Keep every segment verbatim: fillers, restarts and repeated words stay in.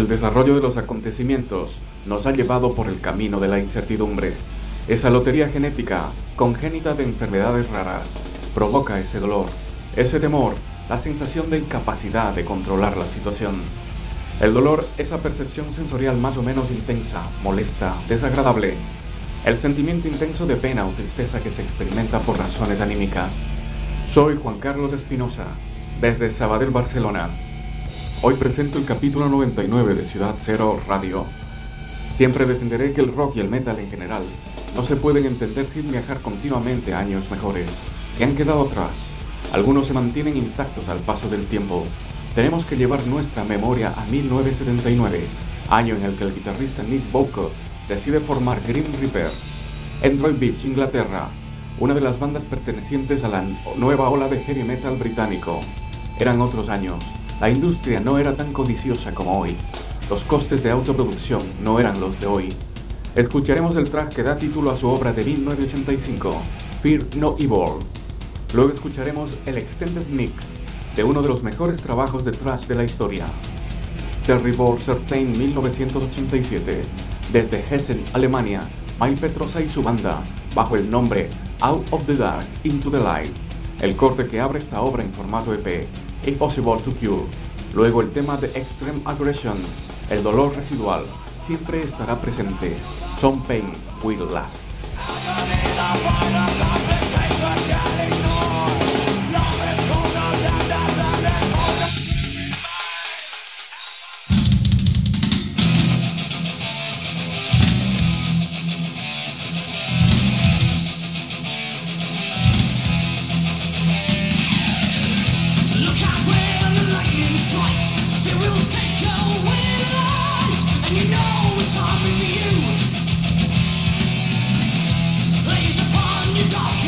El desarrollo de los acontecimientos nos ha llevado por el camino de la incertidumbre. Esa lotería genética, congénita de enfermedades raras, provoca ese dolor, ese temor, la sensación de incapacidad de controlar la situación. El dolor, esa percepción sensorial más o menos intensa, molesta, desagradable. El sentimiento intenso de pena o tristeza que se experimenta por razones anímicas. Soy Juan Carlos Espinosa, desde Sabadell, Barcelona. Hoy presento el capítulo noventa y nueve de Ciudad Cero Radio. Siempre defenderé que el rock y el metal en general no se pueden entender sin viajar continuamente a años mejores, que han quedado atrás. Algunos se mantienen intactos al paso del tiempo. Tenemos que llevar nuestra memoria a mil novecientos setenta y nueve, año en el que el guitarrista Nick Bowker decide formar Grim Reaper. En Droid Beach, Inglaterra, una de las bandas pertenecientes a la nueva ola de heavy metal británico. Eran otros años. La industria no era tan codiciosa como hoy. Los costes de autoproducción no eran los de hoy. Escucharemos el track que da título a su obra de mil novecientos ochenta y cinco, Fear No Evil. Luego escucharemos el Extended Mix de uno de los mejores trabajos de thrash de la historia, Terrible Certain mil novecientos ochenta y siete, desde Hessen, Alemania, Mile Petrosa y su banda, bajo el nombre Out of the Dark Into the Light. El corte que abre esta obra en formato E P, Impossible to Cure. Luego el tema de Extreme Aggression, el dolor residual, siempre estará presente. Some Pain Will Last. Dark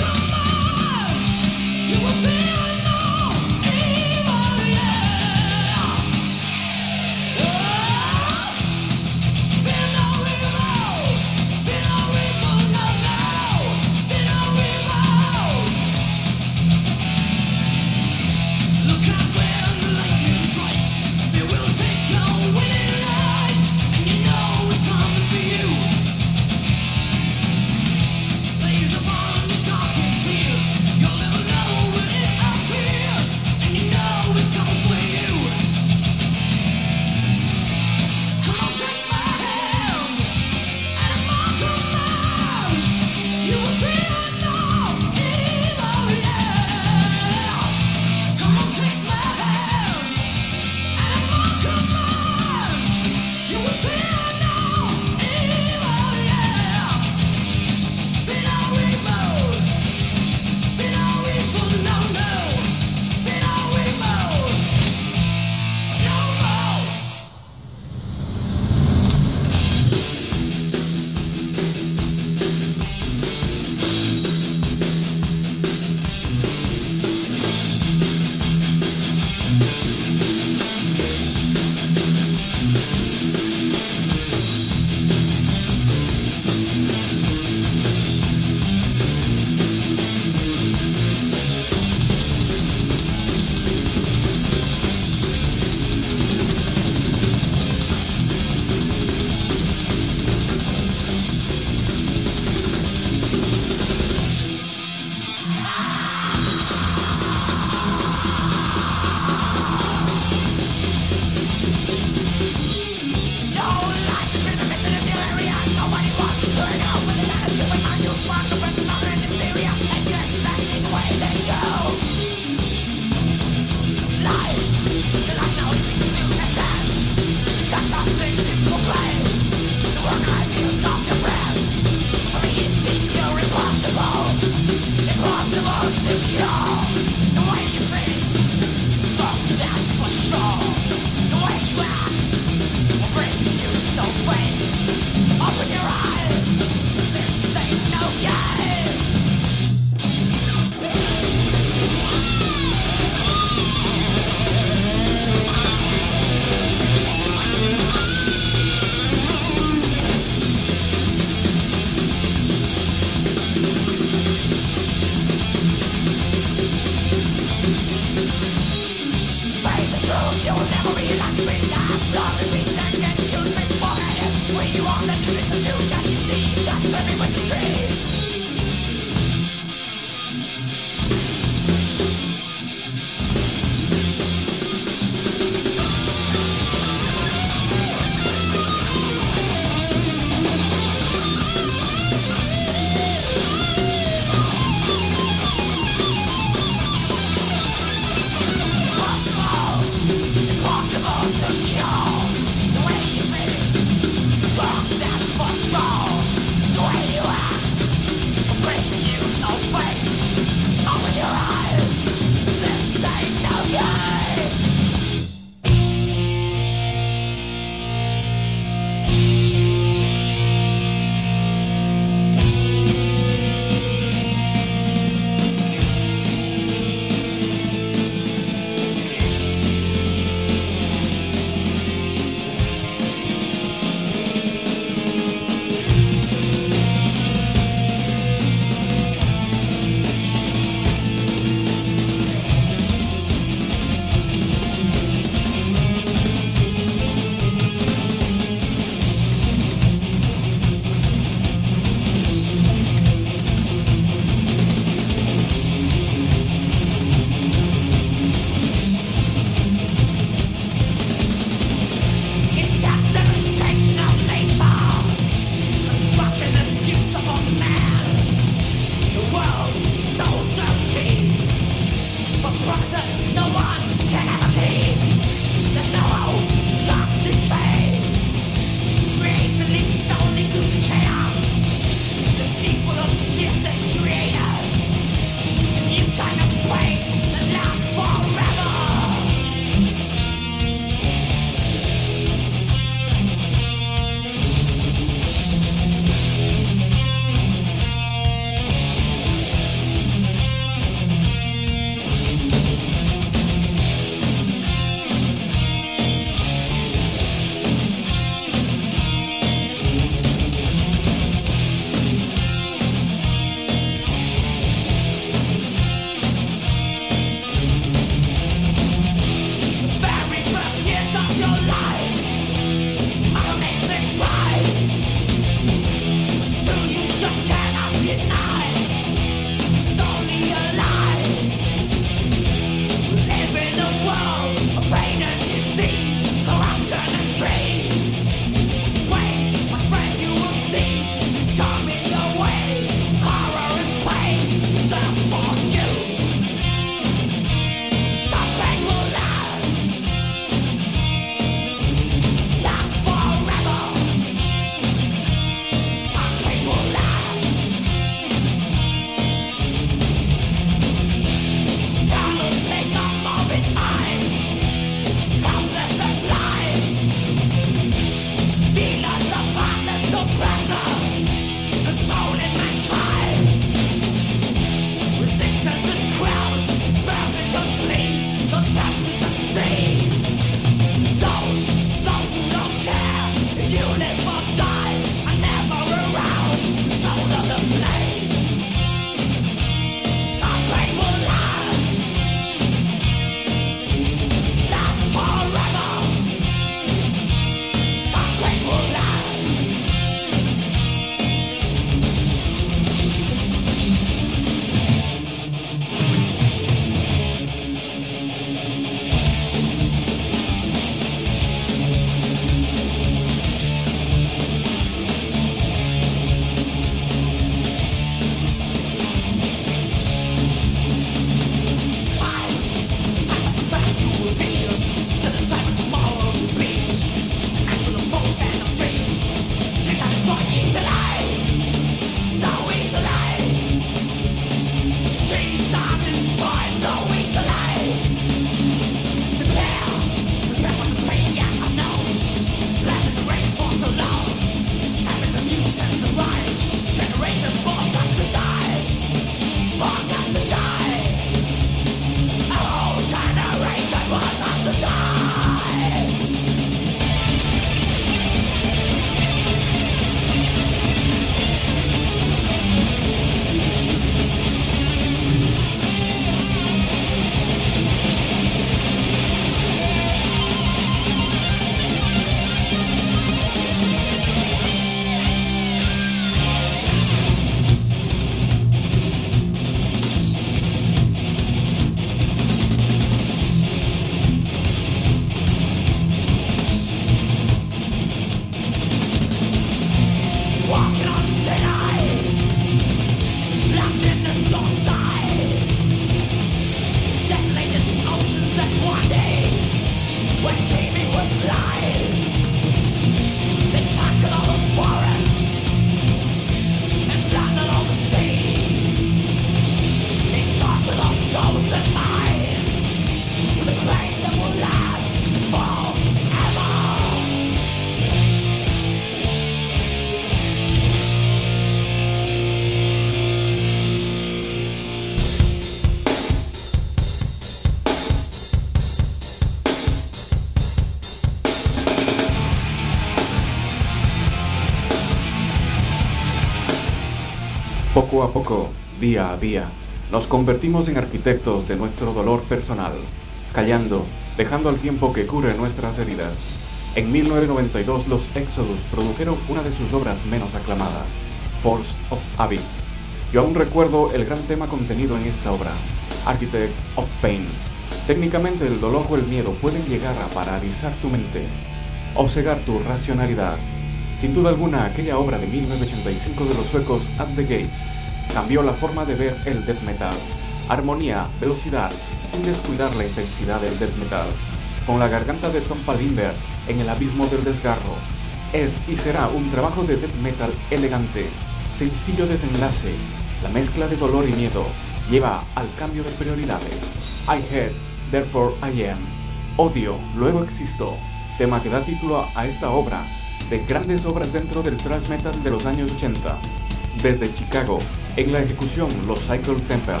Poco a poco, día a día, nos convertimos en arquitectos de nuestro dolor personal, callando, dejando al tiempo que cure nuestras heridas. En mil novecientos noventa y dos los Exodus produjeron una de sus obras menos aclamadas, Force of Habit. Yo aún recuerdo el gran tema contenido en esta obra, Architect of Pain. Técnicamente el dolor o el miedo pueden llegar a paralizar tu mente o cegar tu racionalidad. Sin duda alguna, aquella obra de mil novecientos ochenta y cinco de los suecos At the Gates cambió la forma de ver el death metal. Armonía, velocidad, sin descuidar la intensidad del death metal. Con la garganta de Tom Palinberg en el abismo del desgarro. Es y será un trabajo de death metal elegante, sencillo desenlace. La mezcla de dolor y miedo lleva al cambio de prioridades. I had, therefore I am. Odio, luego existo. Tema que da título a esta obra, de grandes obras dentro del thrash metal de los años ochenta. Desde Chicago, en la ejecución Los Cycle Temple.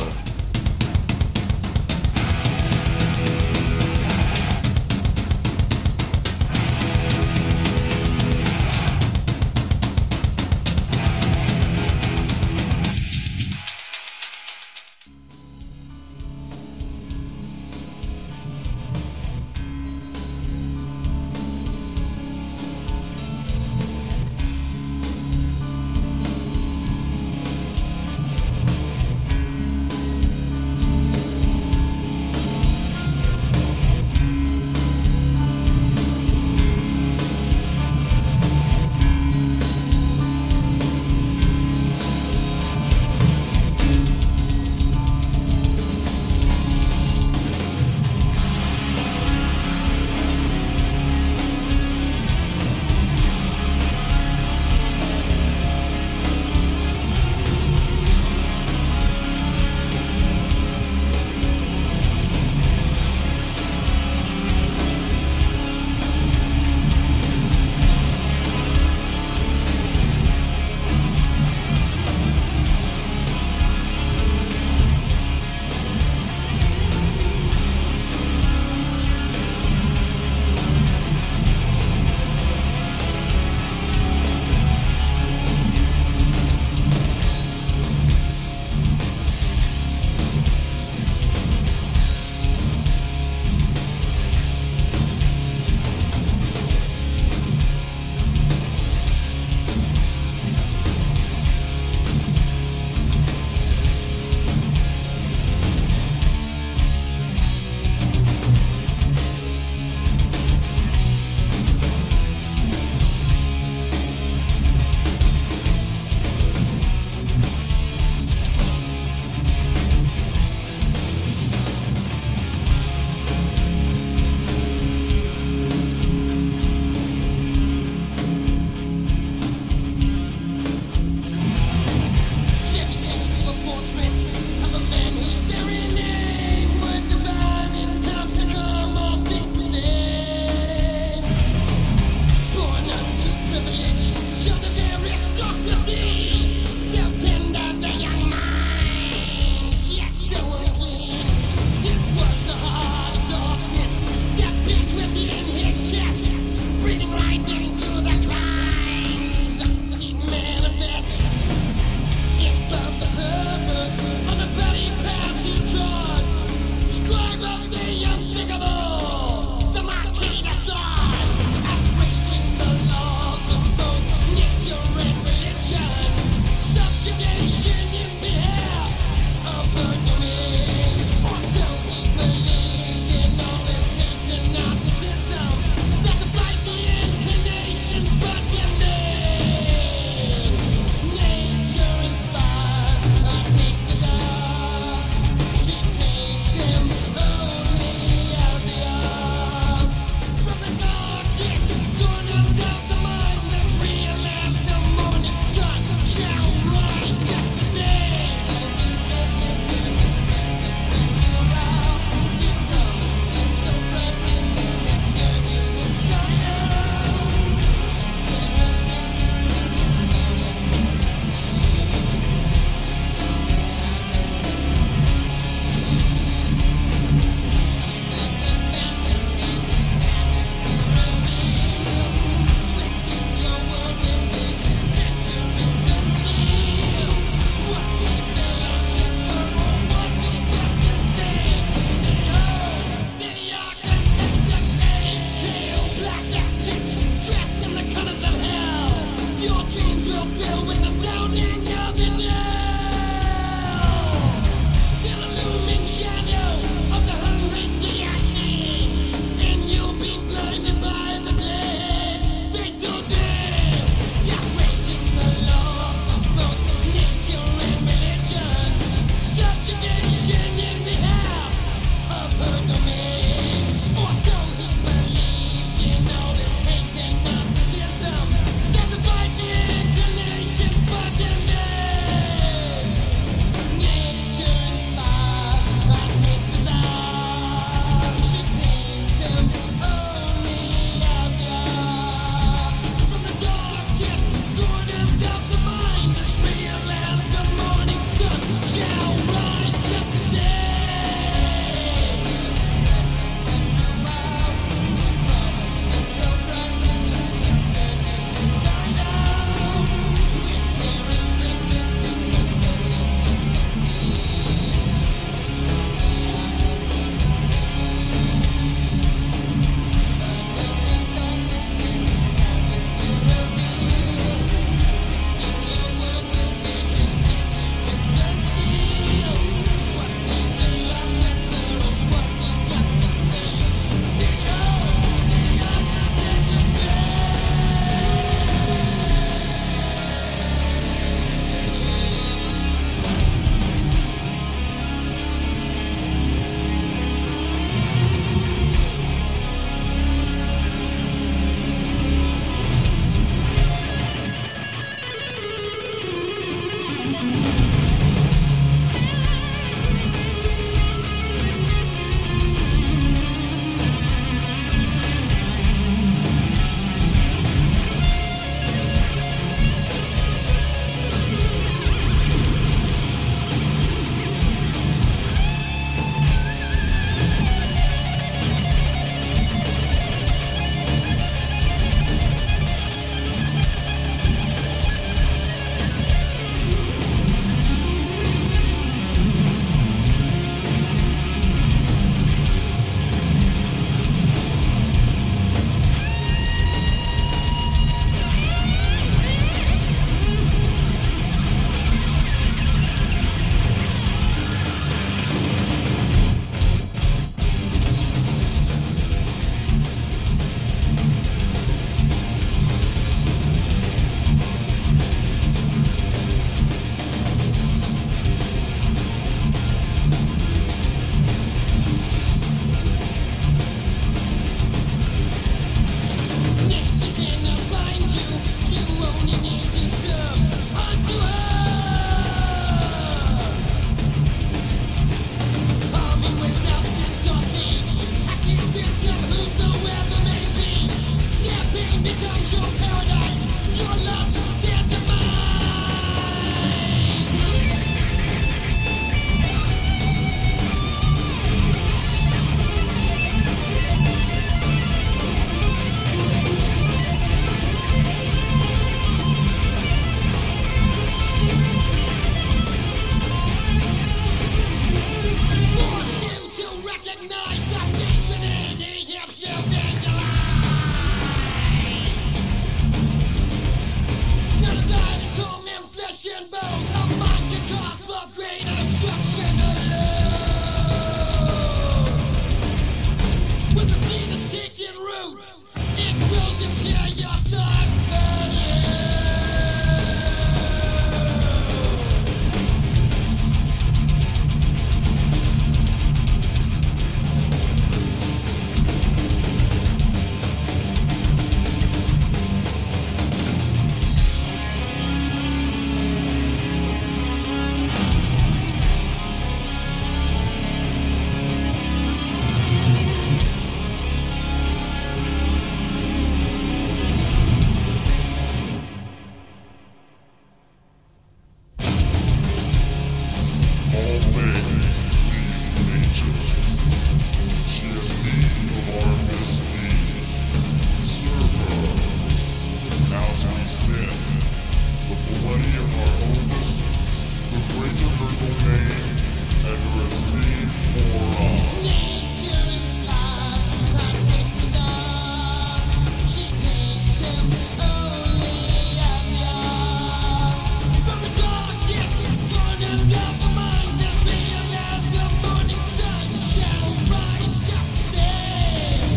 we sin, the millennium our oldest, the greater her domain, and her esteem for us. Nature inspires her taste bizarre. She paints them only as they are. From the darkest corners of the mind, as real as the morning sun shall rise just the same.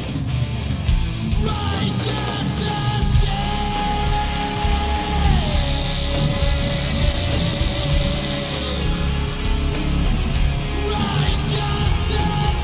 Rise just the same. Rise just the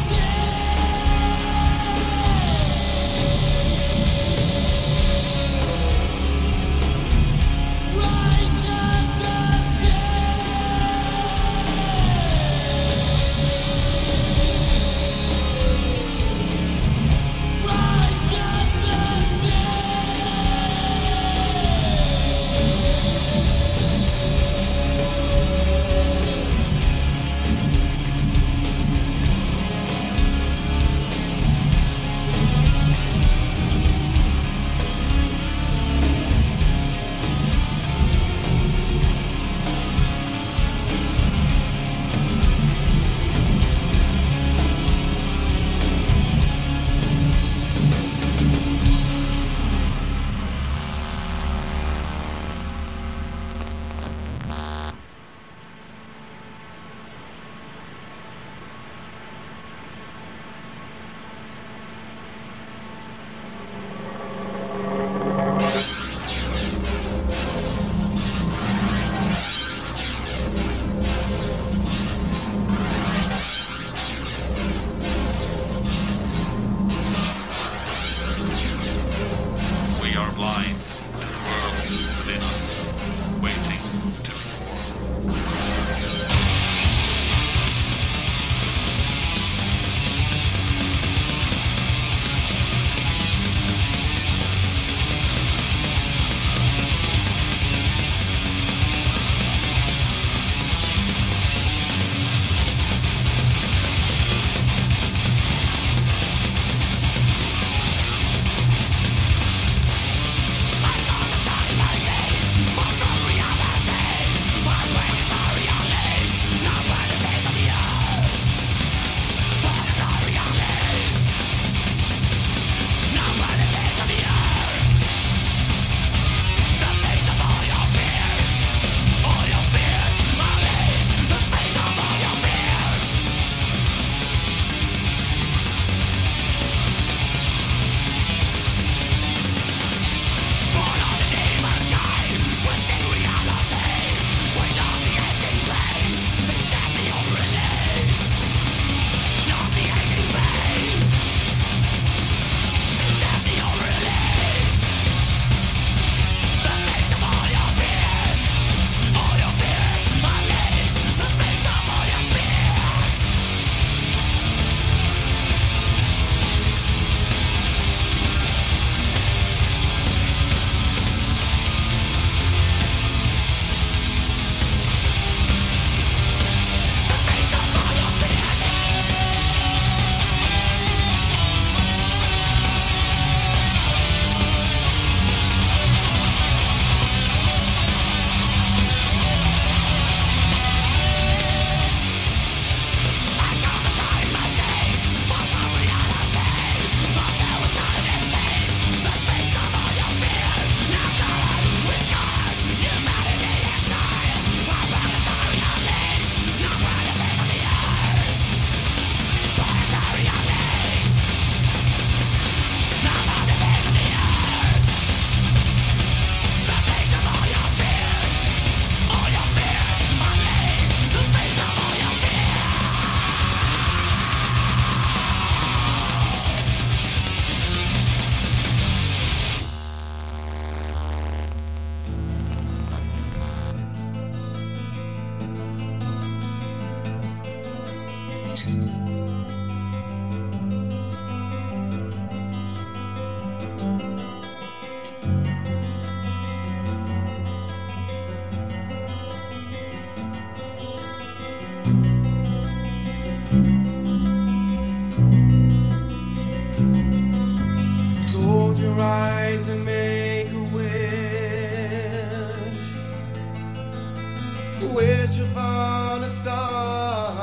wish upon a star.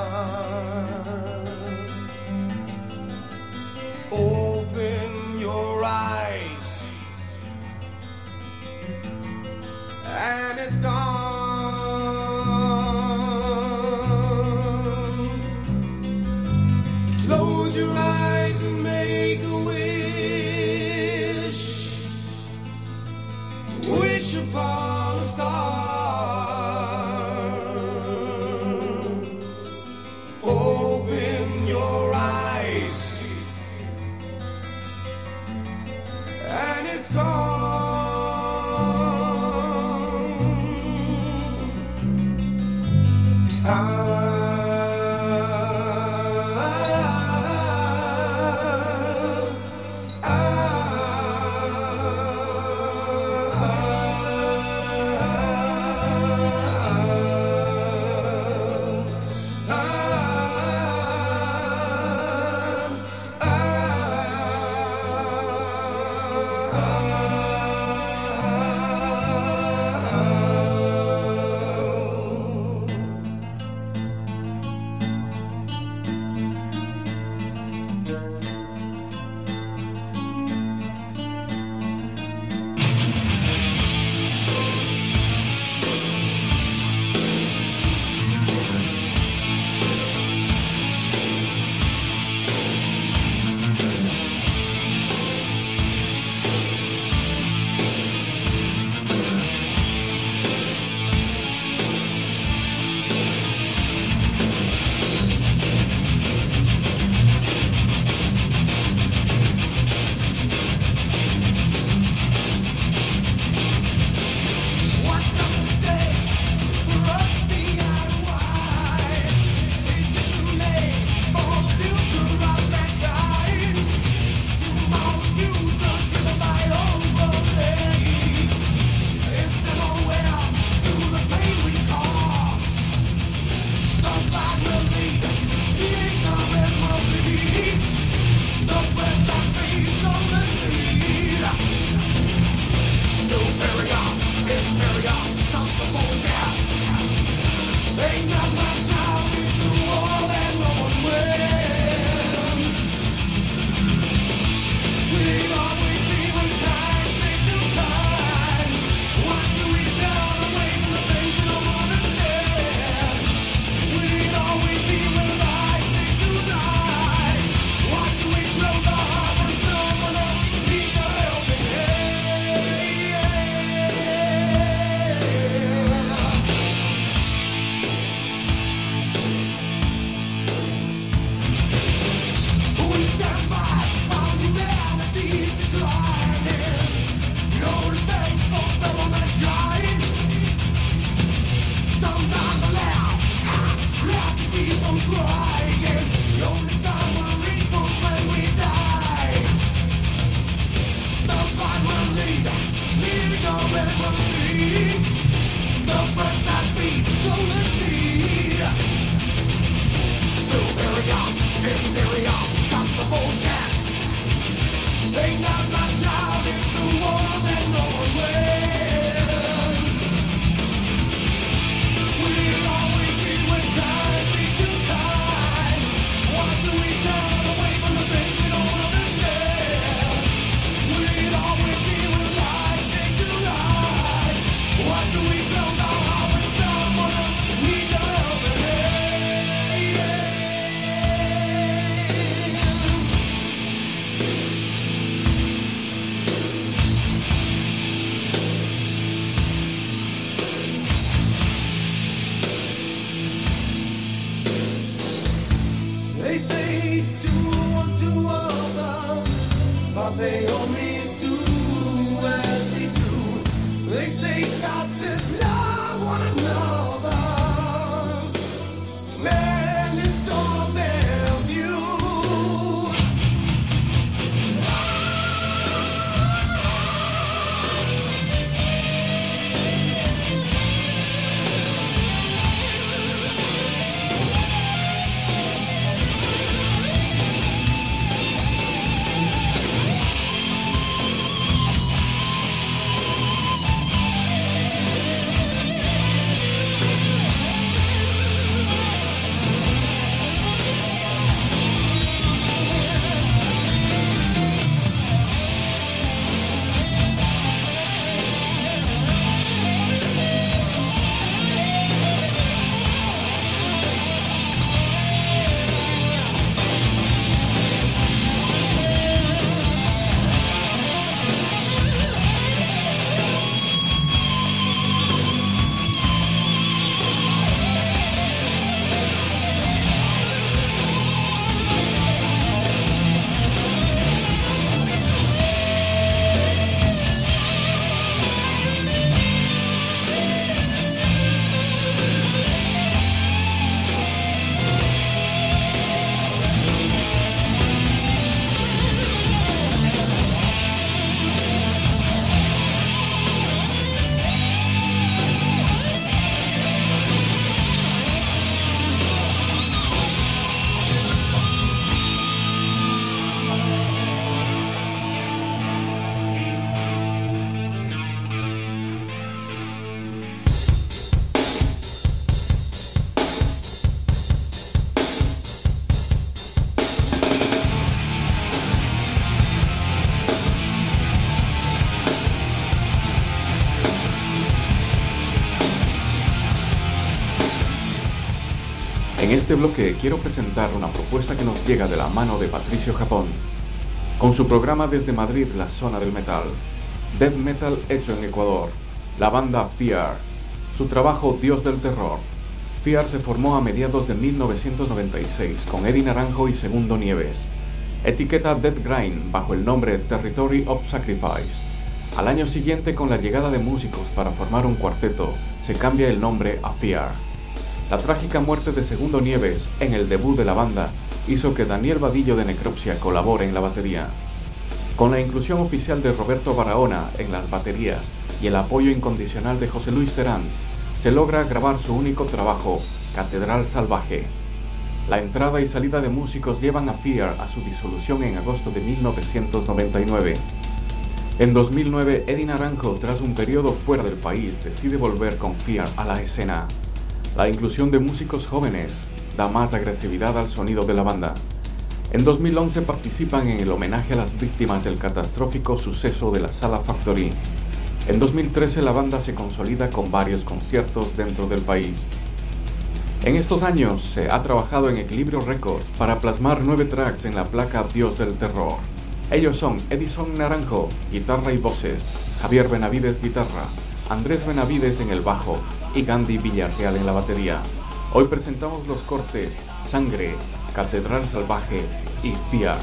Open your eyes, and it's gone. Close your eyes and make a wish. Wish upon a star. Open your eyes, and it's gone. I este bloque quiero presentar una propuesta que nos llega de la mano de Patricio Japón, con su programa desde Madrid, la zona del metal, death metal hecho en Ecuador, la banda Fear, su trabajo Dios del Terror. Fear se formó a mediados de mil novecientos noventa y seis con Eddie Naranjo y Segundo Nieves, etiqueta Death Grind bajo el nombre Territory of Sacrifice. Al año siguiente, con la llegada de músicos para formar un cuarteto, se cambia el nombre a Fear. La trágica muerte de Segundo Nieves en el debut de la banda hizo que Daniel Vadillo de Necropsia colabore en la batería. Con la inclusión oficial de Roberto Barahona en las baterías y el apoyo incondicional de José Luis Terán, se logra grabar su único trabajo, Catedral Salvaje. La entrada y salida de músicos llevan a Fear a su disolución en agosto de mil novecientos noventa y nueve. En dos mil nueve, Eddie Naranjo, tras un periodo fuera del país, decide volver con Fear a la escena. La inclusión de músicos jóvenes da más agresividad al sonido de la banda. En dos mil once participan en el homenaje a las víctimas del catastrófico suceso de la Sala Factory. En dos mil trece la banda se consolida con varios conciertos dentro del país. En estos años se ha trabajado en Equilibrio Records para plasmar nueve tracks en la placa Dios del Terror. Ellos son Edison Naranjo, guitarra y voces, Javier Benavides, guitarra, Andrés Benavides en el bajo y Gandhi Villarreal en la batería. Hoy presentamos los cortes Sangre, Catedral Salvaje y Fear.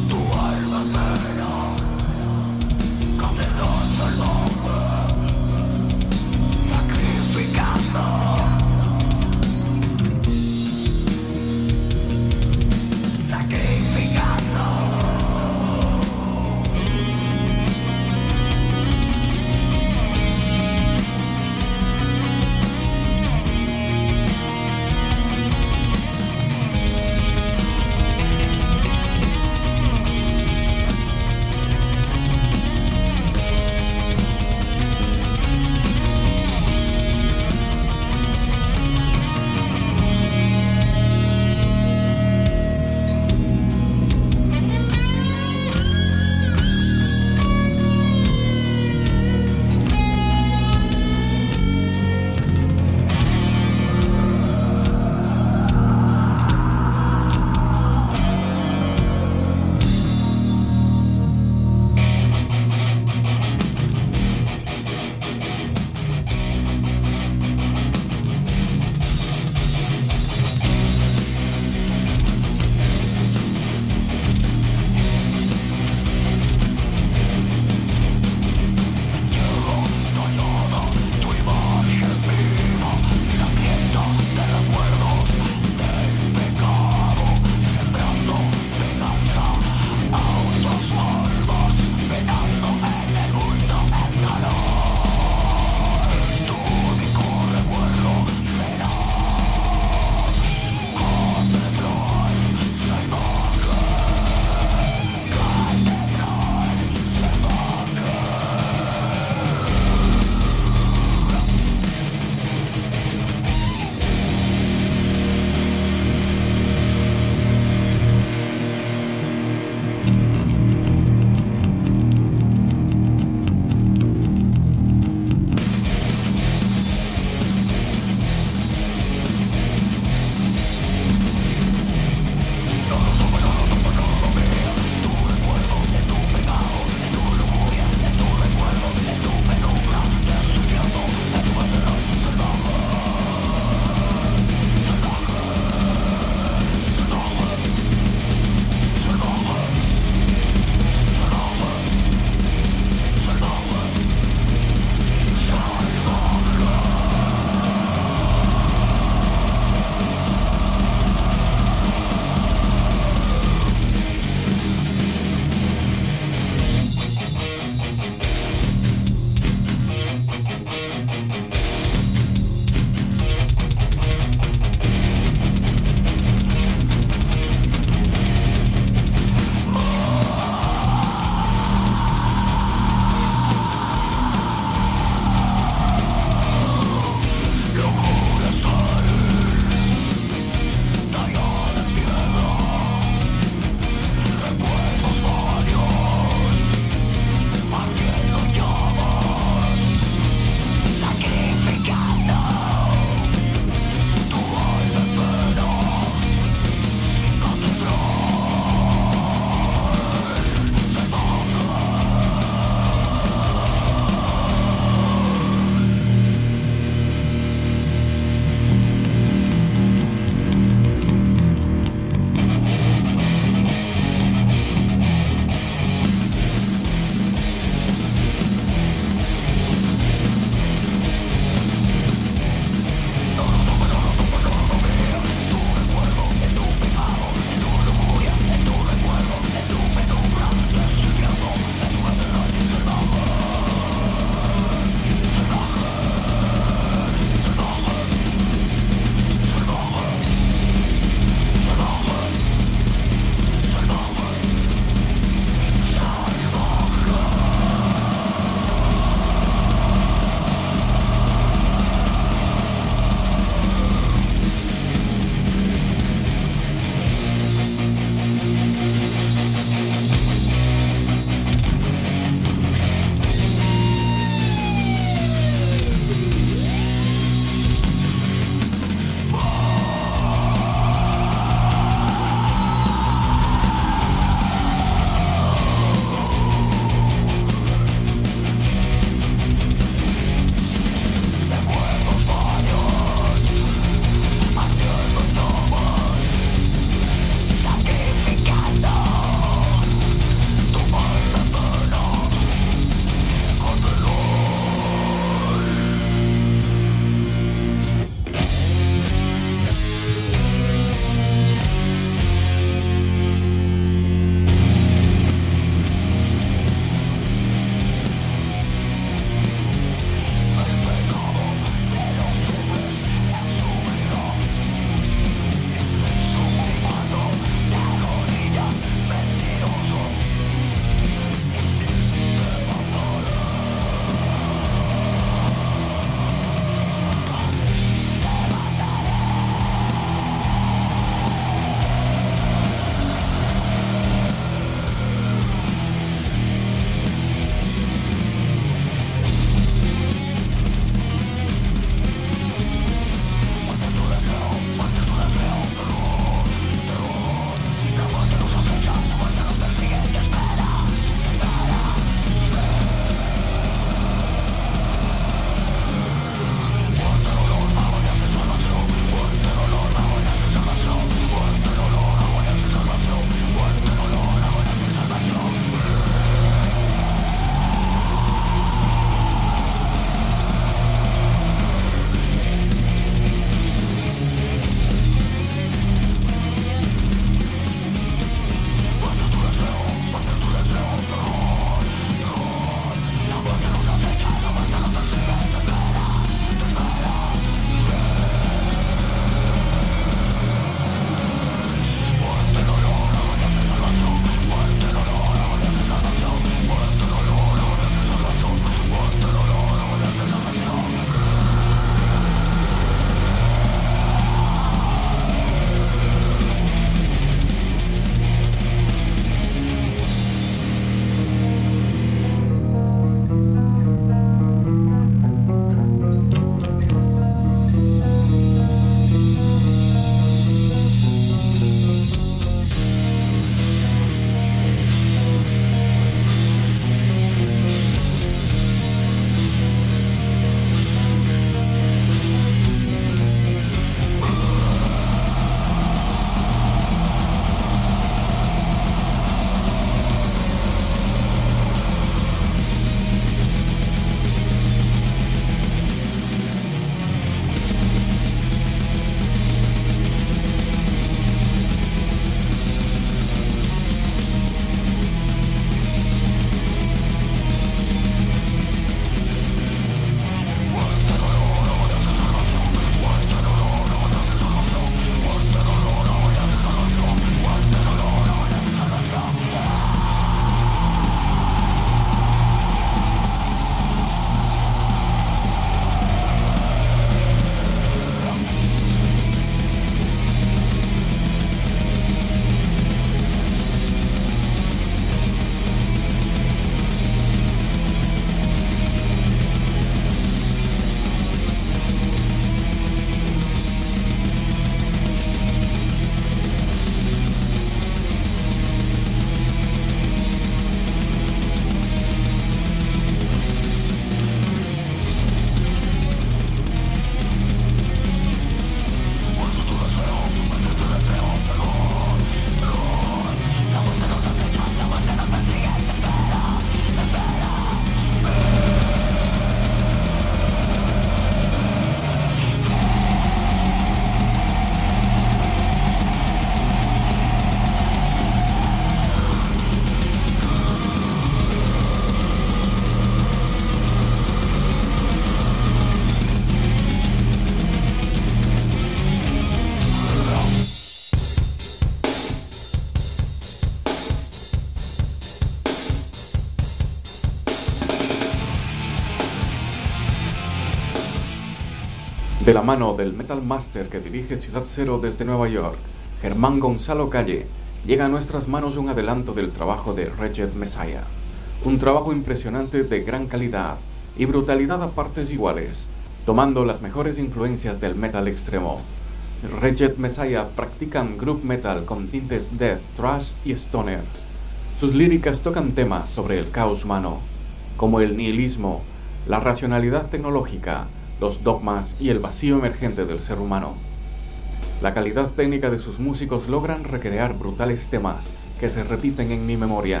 De la mano del Metal Master que dirige Ciudad Cero desde Nueva York, Germán Gonzalo Calle, llega a nuestras manos un adelanto del trabajo de Reject Messiah. Un trabajo impresionante de gran calidad y brutalidad a partes iguales, tomando las mejores influencias del metal extremo. Reject Messiah practican groove metal con tintes death, thrash y stoner. Sus líricas tocan temas sobre el caos humano, como el nihilismo, la racionalidad tecnológica, los dogmas y el vacío emergente del ser humano. La calidad técnica de sus músicos logran recrear brutales temas que se repiten en mi memoria.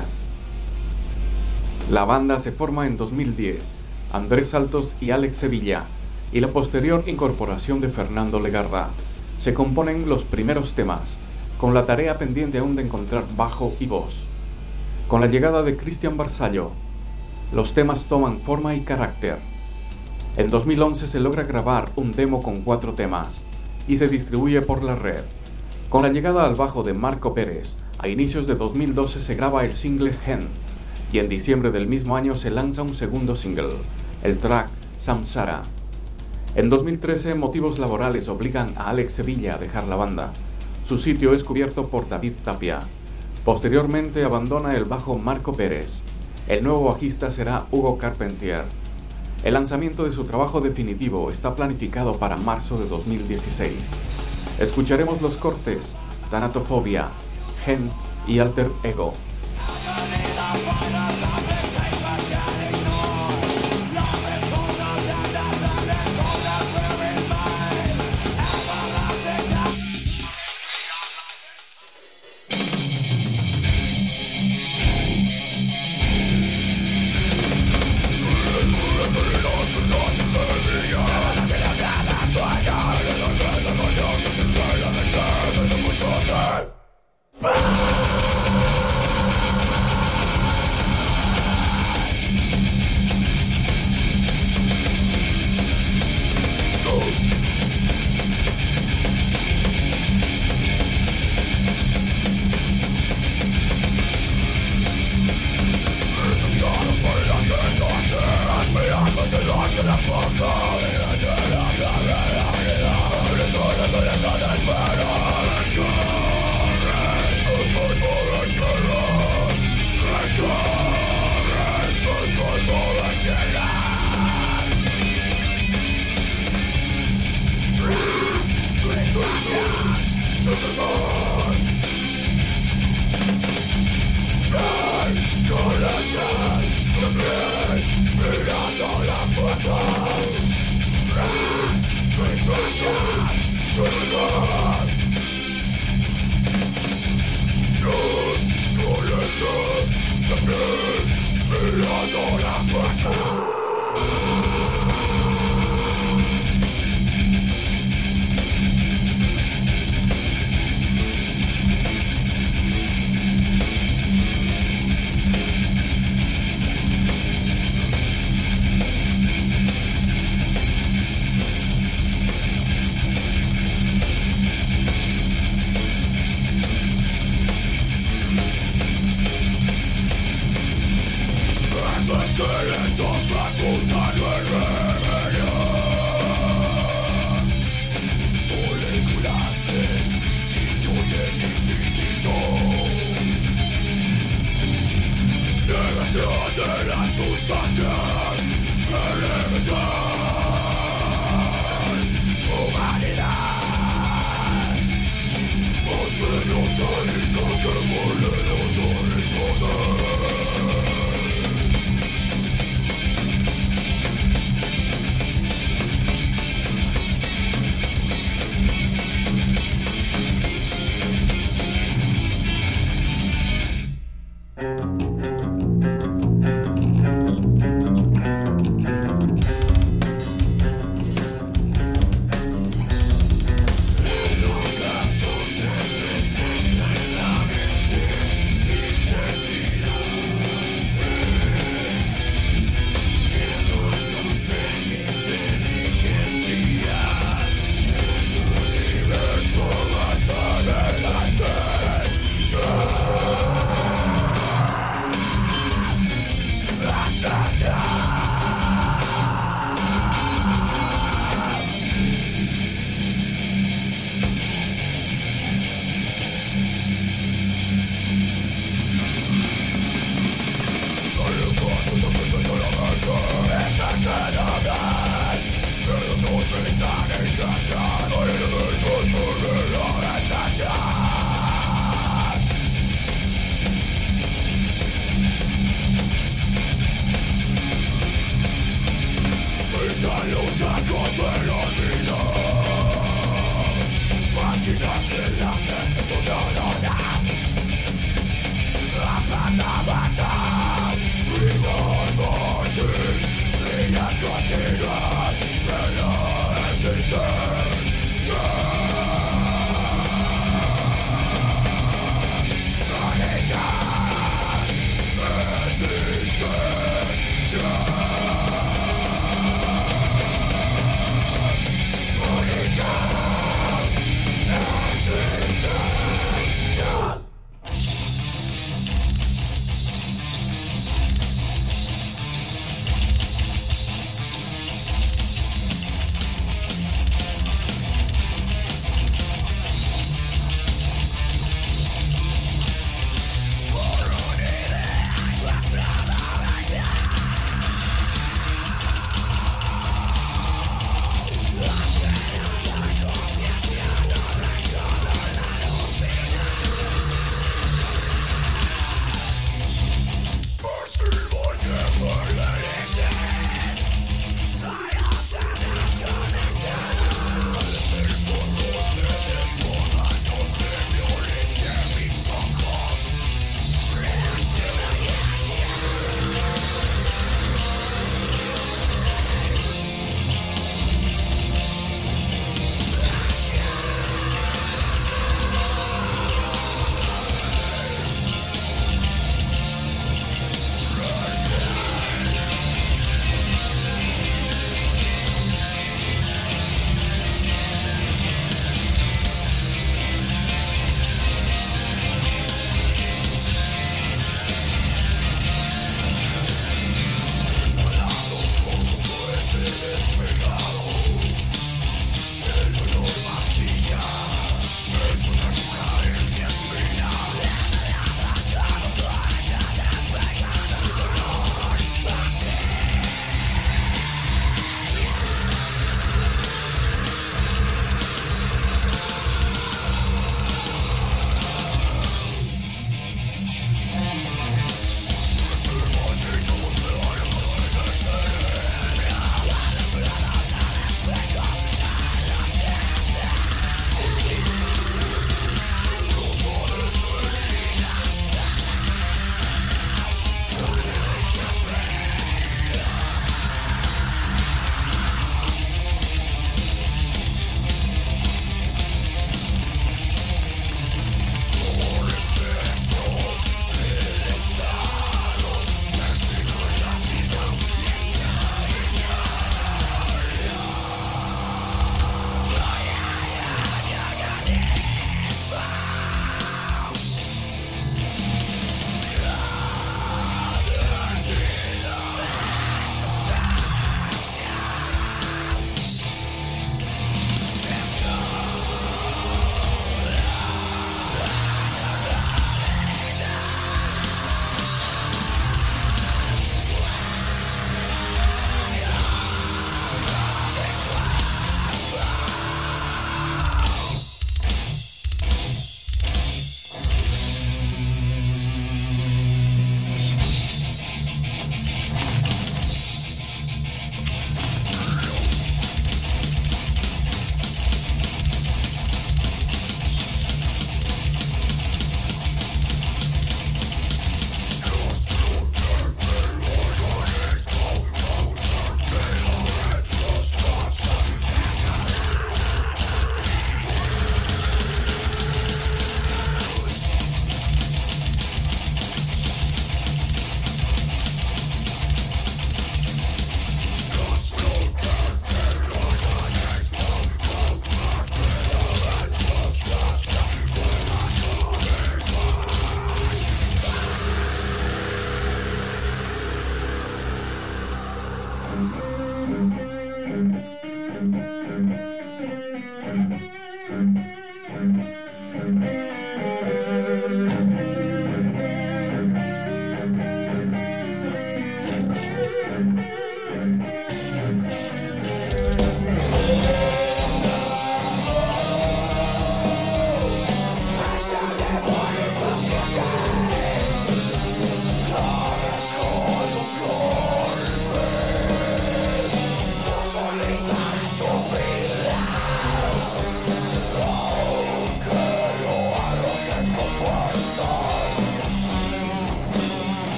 La banda se forma en dos mil diez, Andrés Santos y Alex Sevilla, y la posterior incorporación de Fernando Legarda. Se componen los primeros temas, con la tarea pendiente aún de encontrar bajo y voz. Con la llegada de Cristian Barzallo, los temas toman forma y carácter. En dos mil once se logra grabar un demo con cuatro temas y se distribuye por la red. Con la llegada al bajo de Marco Pérez, a inicios de dos mil doce se graba el single Gen, y en diciembre del mismo año se lanza un segundo single, el track Samsara. En dos mil trece, motivos laborales obligan a Alex Sevilla a dejar la banda. Su sitio es cubierto por David Tapia. Posteriormente abandona el bajo Marco Pérez. El nuevo bajista será Hugo Carpentier. El lanzamiento de su trabajo definitivo está planificado para marzo de dos mil dieciséis. Escucharemos los cortes Thanatofobia, Gen y Alter Ego.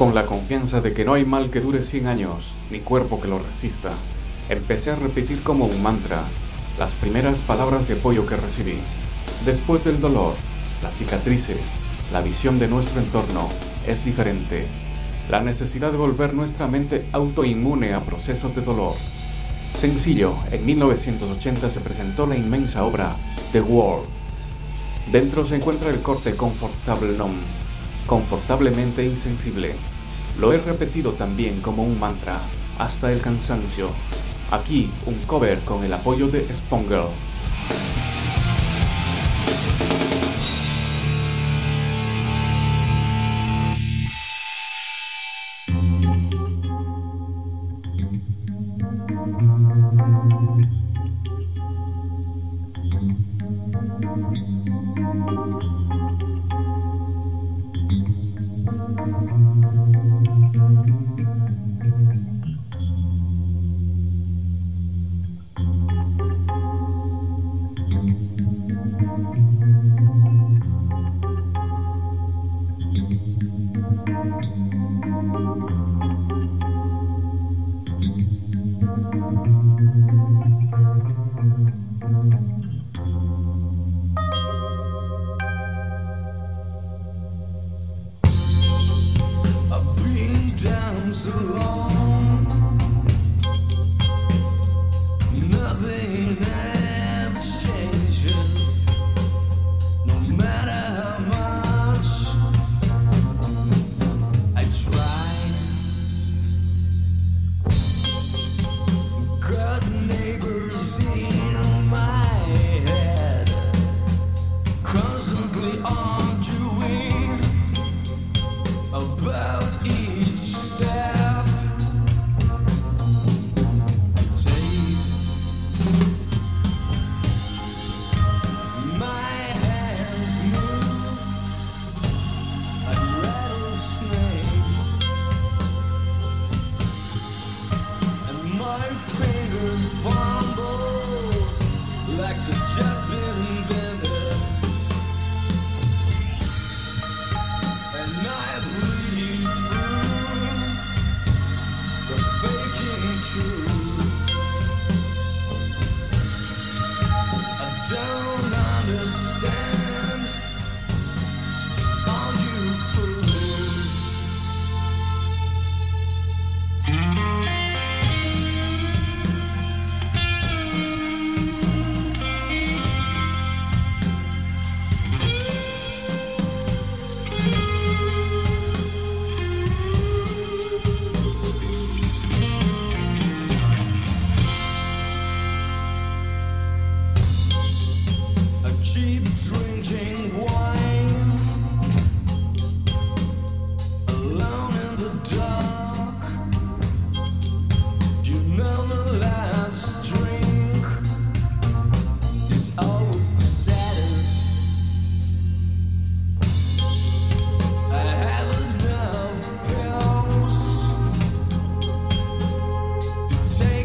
Con la confianza de que no hay mal que dure cien años, ni cuerpo que lo resista, empecé a repetir como un mantra las primeras palabras de apoyo que recibí. Después del dolor, las cicatrices, la visión de nuestro entorno es diferente. La necesidad de volver nuestra mente autoinmune a procesos de dolor. Sencillo, en mil novecientos ochenta se presentó la inmensa obra The World. Dentro se encuentra el corte Comfortable Numb, confortablemente insensible. Lo he repetido también como un mantra, hasta el cansancio. Aquí, un cover con el apoyo de Spawn Girl.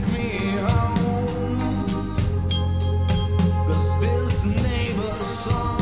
This neighbor song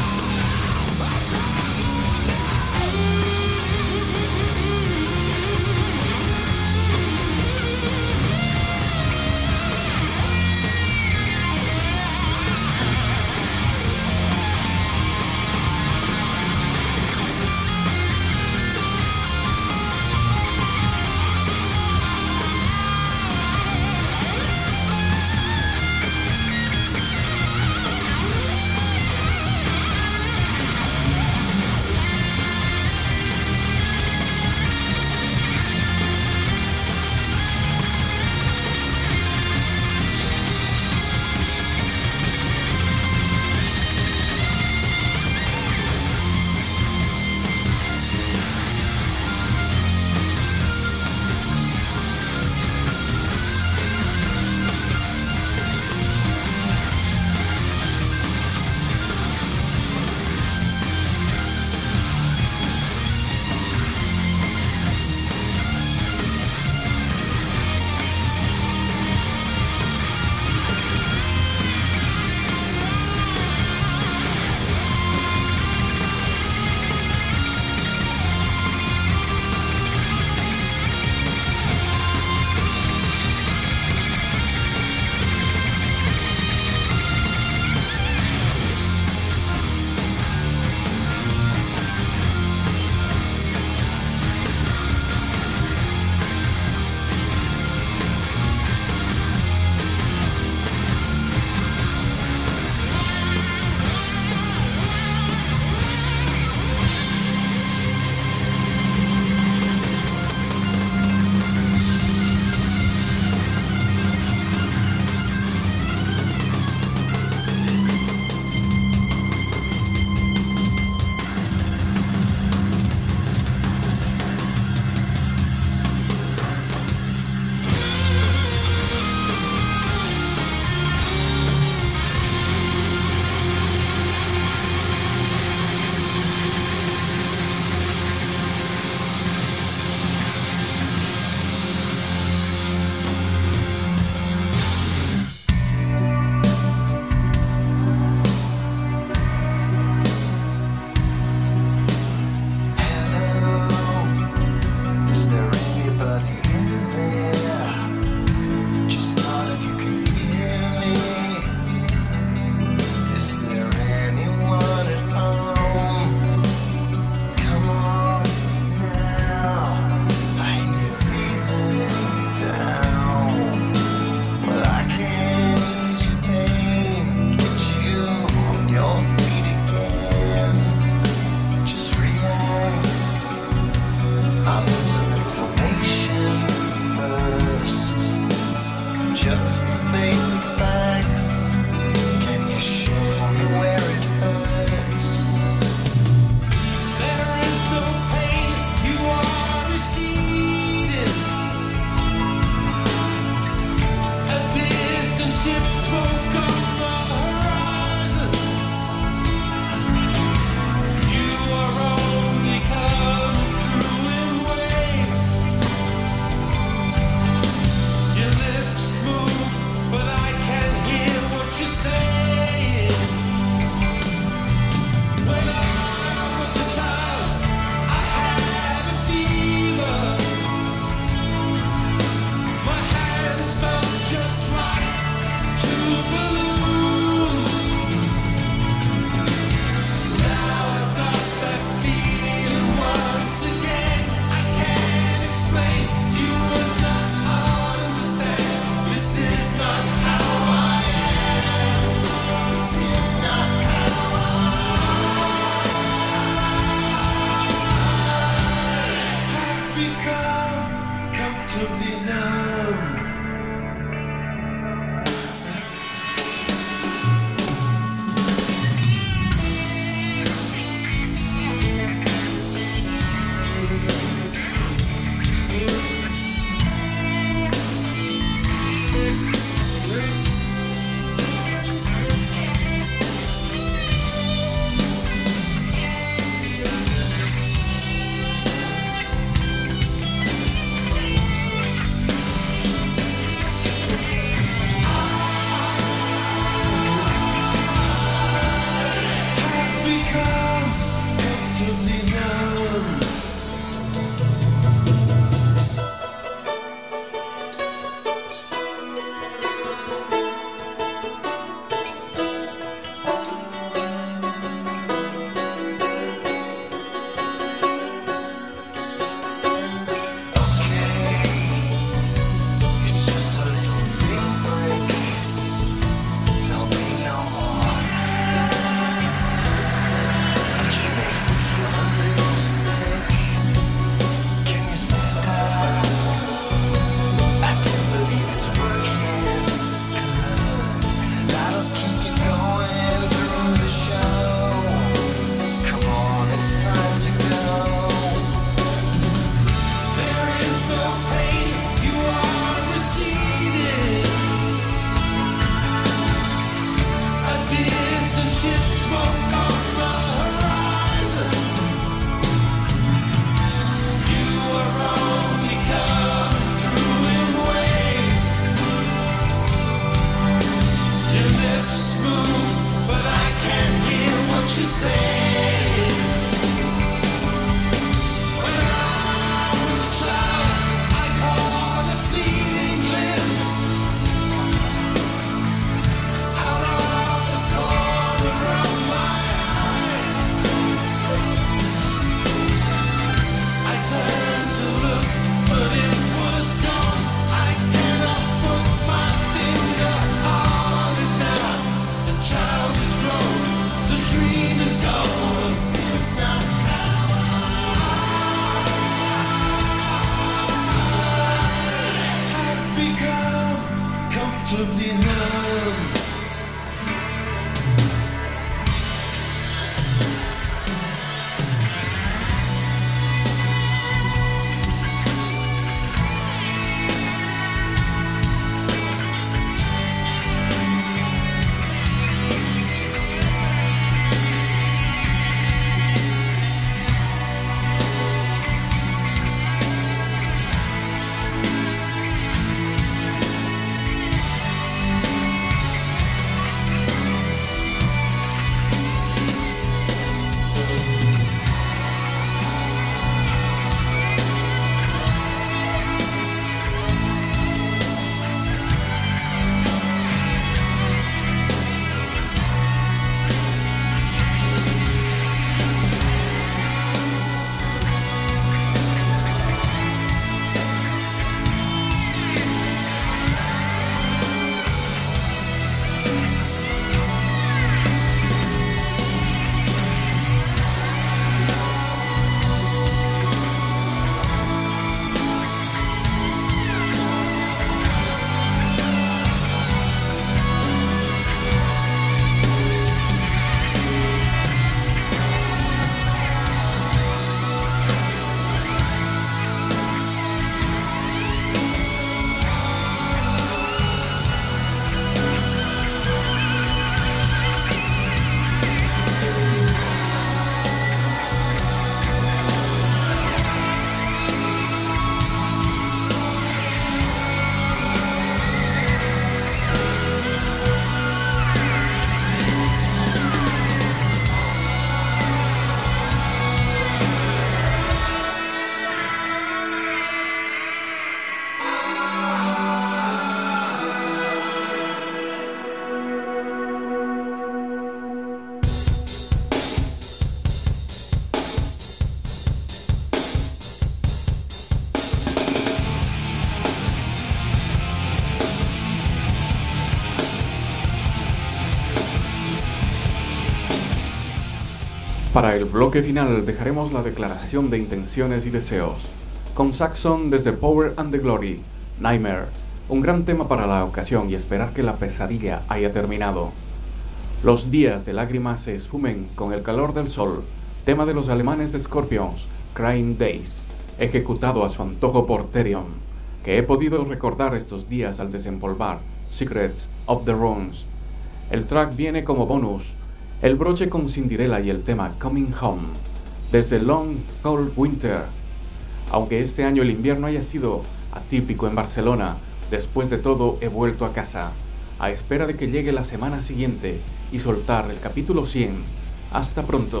Para el bloque final dejaremos la declaración de intenciones y deseos, con Saxon desde Power and the Glory, Nightmare, un gran tema para la ocasión y esperar que la pesadilla haya terminado. Los días de lágrimas se esfumen con el calor del sol, tema de los alemanes de Scorpions, Crying Days, ejecutado a su antojo por Therion, que he podido recordar estos días al desempolvar Secrets of the Runes. El track viene como bonus, el broche con Cinderella y el tema Coming Home, desde Long Cold Winter. Aunque este año el invierno haya sido atípico en Barcelona, después de todo he vuelto a casa, a espera de que llegue la semana siguiente y soltar el capítulo cien. Hasta pronto.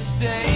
stay.